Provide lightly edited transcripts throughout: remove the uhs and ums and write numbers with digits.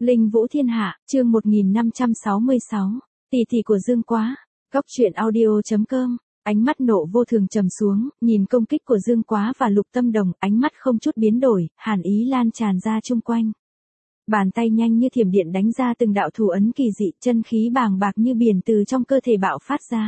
Linh Vũ Thiên Hạ, chương 1566, tỷ tỷ của Dương Quá, góc truyện audio.com. Ánh mắt Nộ Vô Thường trầm xuống, nhìn công kích của Dương Quá và Lục Tâm Đồng, ánh mắt không chút biến đổi, hàn ý lan tràn ra chung quanh. Bàn tay nhanh như thiểm điện đánh ra từng đạo thủ ấn kỳ dị, chân khí bàng bạc như biển từ trong cơ thể bạo phát ra.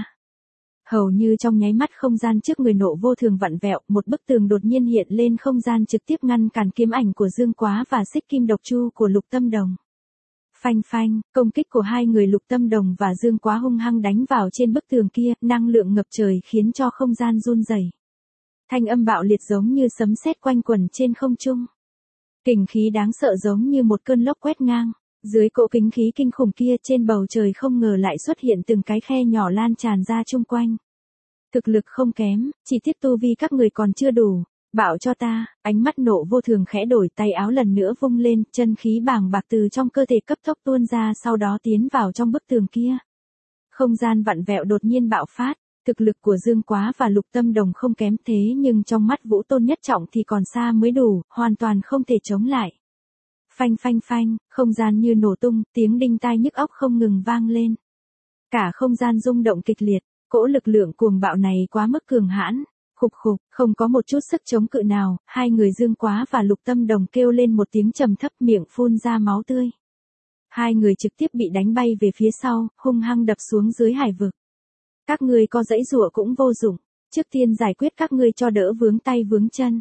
Hầu như trong nháy mắt không gian trước người Nộ Vô Thường vặn vẹo, một bức tường đột nhiên hiện lên không gian trực tiếp ngăn cản kiếm ảnh của Dương Quá và xích kim độc chu của Lục Tâm Đồng. Phanh phanh, công kích của hai người Lục Tâm Đồng và Dương Quá hung hăng đánh vào trên bức tường kia, năng lượng ngập trời khiến cho không gian run rẩy. Thanh âm bạo liệt giống như sấm sét quanh quẩn trên không trung. Kình khí đáng sợ giống như một cơn lốc quét ngang. Dưới cỗ kính khí kinh khủng kia trên bầu trời không ngờ lại xuất hiện từng cái khe nhỏ lan tràn ra chung quanh. Thực lực không kém, chỉ tiếc tu vi các người còn chưa đủ. Bảo cho ta, ánh mắt Nộ Vô Thường khẽ đổi, tay áo lần nữa vung lên, chân khí bàng bạc từ trong cơ thể cấp tốc tuôn ra, sau đó tiến vào trong bức tường kia. Không gian vặn vẹo đột nhiên bạo phát, thực lực của Dương Quá và Lục Tâm Đồng không kém thế nhưng trong mắt Vũ Tôn Nhất Trọng thì còn xa mới đủ, hoàn toàn không thể chống lại. Phanh phanh phanh, không gian như nổ tung, tiếng đinh tai nhức óc không ngừng vang lên. Cả không gian rung động kịch liệt, cỗ lực lượng cuồng bạo này quá mức cường hãn. Khục khục, không có một chút sức chống cự nào, hai người Dương Quá và Lục Tâm Đồng kêu lên một tiếng trầm thấp, miệng phun ra máu tươi. Hai người trực tiếp bị đánh bay về phía sau, hung hăng đập xuống dưới hải vực. Các ngươi có giãy giụa cũng vô dụng, trước tiên giải quyết các ngươi cho đỡ vướng tay vướng chân.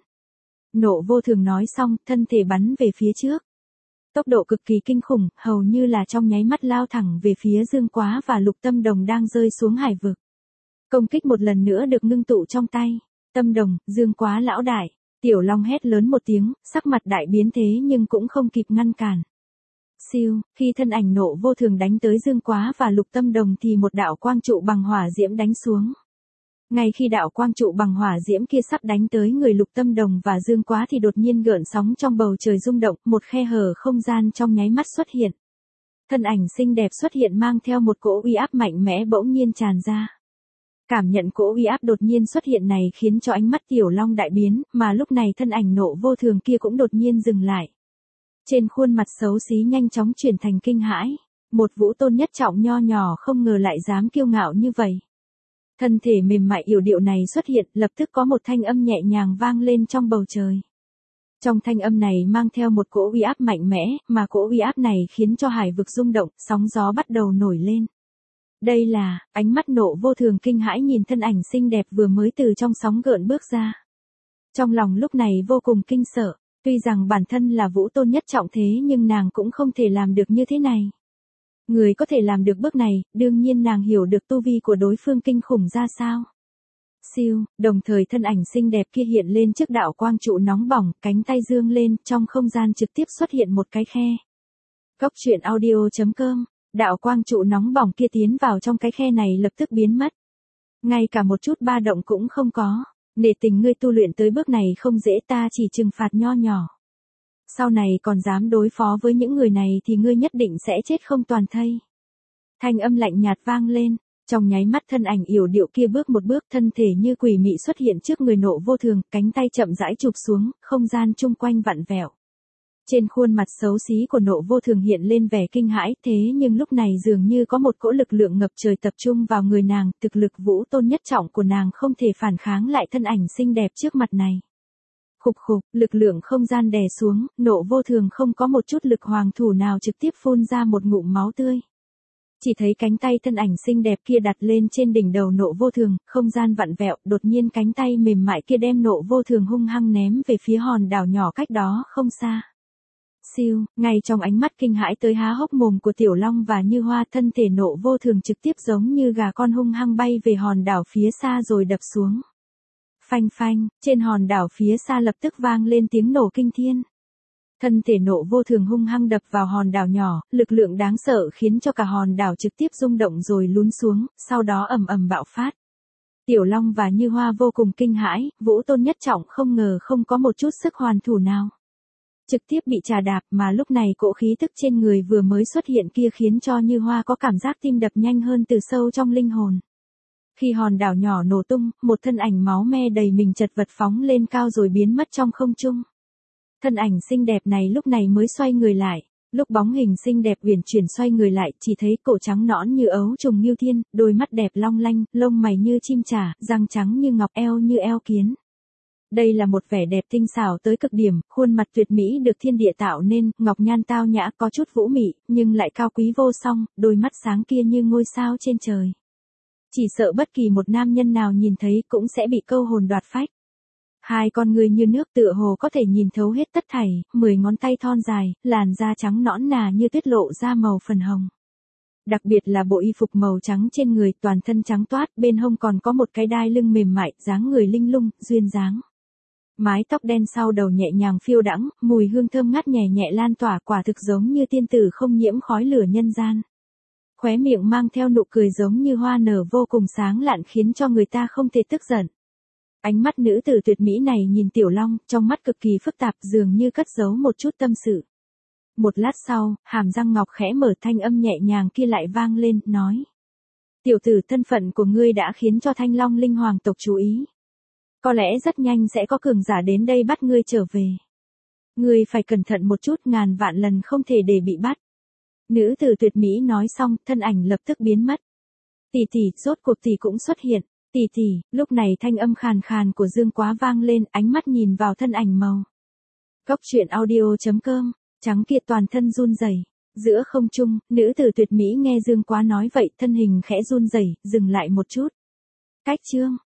Nộ Vô Thường nói xong, thân thể bắn về phía trước. Tốc độ cực kỳ kinh khủng, hầu như là trong nháy mắt lao thẳng về phía Dương Quá và Lục Tâm Đồng đang rơi xuống hải vực. Công kích một lần nữa được ngưng tụ trong tay. Tâm Đồng, Dương Quá lão đại. Tiểu Long hét lớn một tiếng, sắc mặt đại biến thế nhưng cũng không kịp ngăn cản. Siêu, khi thân ảnh Nộ Vô Thường đánh tới Dương Quá và Lục Tâm Đồng thì một đạo quang trụ bằng hỏa diễm đánh xuống. Ngay khi đạo quang trụ bằng hỏa diễm kia sắp đánh tới người Lục Tâm Đồng và Dương Quá thì đột nhiên gợn sóng trong bầu trời rung động, một khe hở không gian trong nháy mắt xuất hiện. Thân ảnh xinh đẹp xuất hiện mang theo một cỗ uy áp mạnh mẽ bỗng nhiên tràn ra. Cảm nhận cỗ uy áp đột nhiên xuất hiện này khiến cho ánh mắt Tiểu Long đại biến, mà lúc này thân ảnh Nộ Vô Thường kia cũng đột nhiên dừng lại. Trên khuôn mặt xấu xí nhanh chóng chuyển thành kinh hãi, một Vũ Tôn Nhất Trọng nho nhỏ không ngờ lại dám kiêu ngạo như vậy. Thân thể mềm mại yểu điệu này xuất hiện, lập tức có một thanh âm nhẹ nhàng vang lên trong bầu trời. Trong thanh âm này mang theo một cỗ uy áp mạnh mẽ, mà cỗ uy áp này khiến cho hải vực rung động, sóng gió bắt đầu nổi lên. Đây là, ánh mắt Nộ Vô Thường kinh hãi nhìn thân ảnh xinh đẹp vừa mới từ trong sóng gợn bước ra. Trong lòng lúc này vô cùng kinh sợ, tuy rằng bản thân là Vũ Tôn Nhất Trọng thế nhưng nàng cũng không thể làm được như thế này. Người có thể làm được bước này, đương nhiên nàng hiểu được tu vi của đối phương kinh khủng ra sao. Siêu, đồng thời thân ảnh xinh đẹp kia hiện lên trước đạo quang trụ nóng bỏng, cánh tay dương lên, trong không gian trực tiếp xuất hiện một cái khe. Góc truyện audio.com. Đạo quang trụ nóng bỏng kia tiến vào trong cái khe này lập tức biến mất. Ngay cả một chút ba động cũng không có. Nể tình ngươi tu luyện tới bước này không dễ, ta chỉ trừng phạt nho nhỏ. Sau này còn dám đối phó với những người này thì ngươi nhất định sẽ chết không toàn thây. Thanh âm lạnh nhạt vang lên. Trong nháy mắt thân ảnh yểu điệu kia bước một bước, thân thể như quỷ mị xuất hiện trước người Nộ Vô Thường, cánh tay chậm rãi chụp xuống, không gian chung quanh vặn vẹo. Trên khuôn mặt xấu xí của Nộ Vô Thường hiện lên vẻ kinh hãi, thế nhưng lúc này dường như có một cỗ lực lượng ngập trời tập trung vào người nàng, thực lực Vũ Tôn Nhất Trọng của nàng không thể phản kháng lại thân ảnh xinh đẹp trước mặt này. Khục khục, lực lượng không gian đè xuống, Nộ Vô Thường không có một chút lực hoàng thủ nào trực tiếp phun ra một ngụm máu tươi. Chỉ thấy cánh tay thân ảnh xinh đẹp kia đặt lên trên đỉnh đầu Nộ Vô Thường, không gian vặn vẹo, đột nhiên cánh tay mềm mại kia đem Nộ Vô Thường hung hăng ném về phía hòn đảo nhỏ cách đó không xa. Siêu, ngay trong ánh mắt kinh hãi tới há hốc mồm của Tiểu Long và Như Hoa, thân thể Nộ Vô Thường trực tiếp giống như gà con hung hăng bay về hòn đảo phía xa rồi đập xuống. Phanh phanh, trên hòn đảo phía xa lập tức vang lên tiếng nổ kinh thiên. Thân thể Nộ Vô Thường hung hăng đập vào hòn đảo nhỏ, lực lượng đáng sợ khiến cho cả hòn đảo trực tiếp rung động rồi lún xuống, sau đó ầm ầm bạo phát. Tiểu Long và Như Hoa vô cùng kinh hãi, Vũ Tôn Nhất Trọng không ngờ không có một chút sức hoàn thủ nào. Trực tiếp bị trà đạp, mà lúc này cỗ khí tức trên người vừa mới xuất hiện kia khiến cho Như Hoa có cảm giác tim đập nhanh hơn từ sâu trong linh hồn. Khi hòn đảo nhỏ nổ tung, một thân ảnh máu me đầy mình chật vật phóng lên cao rồi biến mất trong không trung. Thân ảnh xinh đẹp này lúc này mới xoay người lại, Lúc bóng hình xinh đẹp uyển chuyển xoay người lại, chỉ thấy cổ trắng nõn như ấu trùng Ngưu Thiên, đôi mắt đẹp long lanh, lông mày như chim trả, răng trắng như ngọc, eo như eo kiến. Đây là một vẻ đẹp tinh xảo tới cực điểm, khuôn mặt tuyệt mỹ được thiên địa tạo nên, ngọc nhan tao nhã có chút vũ mị, nhưng lại cao quý vô song, đôi mắt sáng kia như ngôi sao trên trời. Chỉ sợ bất kỳ một nam nhân nào nhìn thấy cũng sẽ bị câu hồn đoạt phách. Hai con người như nước tựa hồ có thể nhìn thấu hết tất thảy, 10 ngón tay thon dài, làn da trắng nõn nà như tuyết lộ ra màu phần hồng. Đặc biệt là bộ y phục màu trắng trên người, toàn thân trắng toát, bên hông còn có một cái đai lưng mềm mại, dáng người linh lung, duyên dáng. Mái tóc đen sau đầu nhẹ nhàng phiêu đãng, mùi hương thơm ngát nhẹ nhẹ lan tỏa, quả thực giống như tiên tử không nhiễm khói lửa nhân gian. Khóe miệng mang theo nụ cười giống như hoa nở vô cùng sáng lạn khiến cho người ta không thể tức giận. Ánh mắt nữ tử tuyệt mỹ này nhìn Tiểu Long, trong mắt cực kỳ phức tạp, dường như cất giấu một chút tâm sự. Một lát sau, hàm răng ngọc khẽ mở, thanh âm nhẹ nhàng kia lại vang lên, nói. Tiểu tử, thân phận của ngươi đã khiến cho Thanh Long Linh Hoàng tộc chú ý. Có lẽ rất nhanh sẽ có cường giả đến đây bắt ngươi trở về. Ngươi phải cẩn thận một chút, ngàn vạn lần không thể để bị bắt. Nữ tử tuyệt mỹ nói xong, thân ảnh lập tức biến mất. Tỷ tỷ, rốt cuộc tỷ cũng xuất hiện. Tỷ tỷ, lúc này thanh âm khàn khàn của Dương Quá vang lên, ánh mắt nhìn vào thân ảnh màu. Góc truyện audio.com, trắng kia toàn thân run rẩy. Giữa không trung, nữ tử tuyệt mỹ nghe Dương Quá nói vậy, thân hình khẽ run rẩy, dừng lại một chút. Cách chương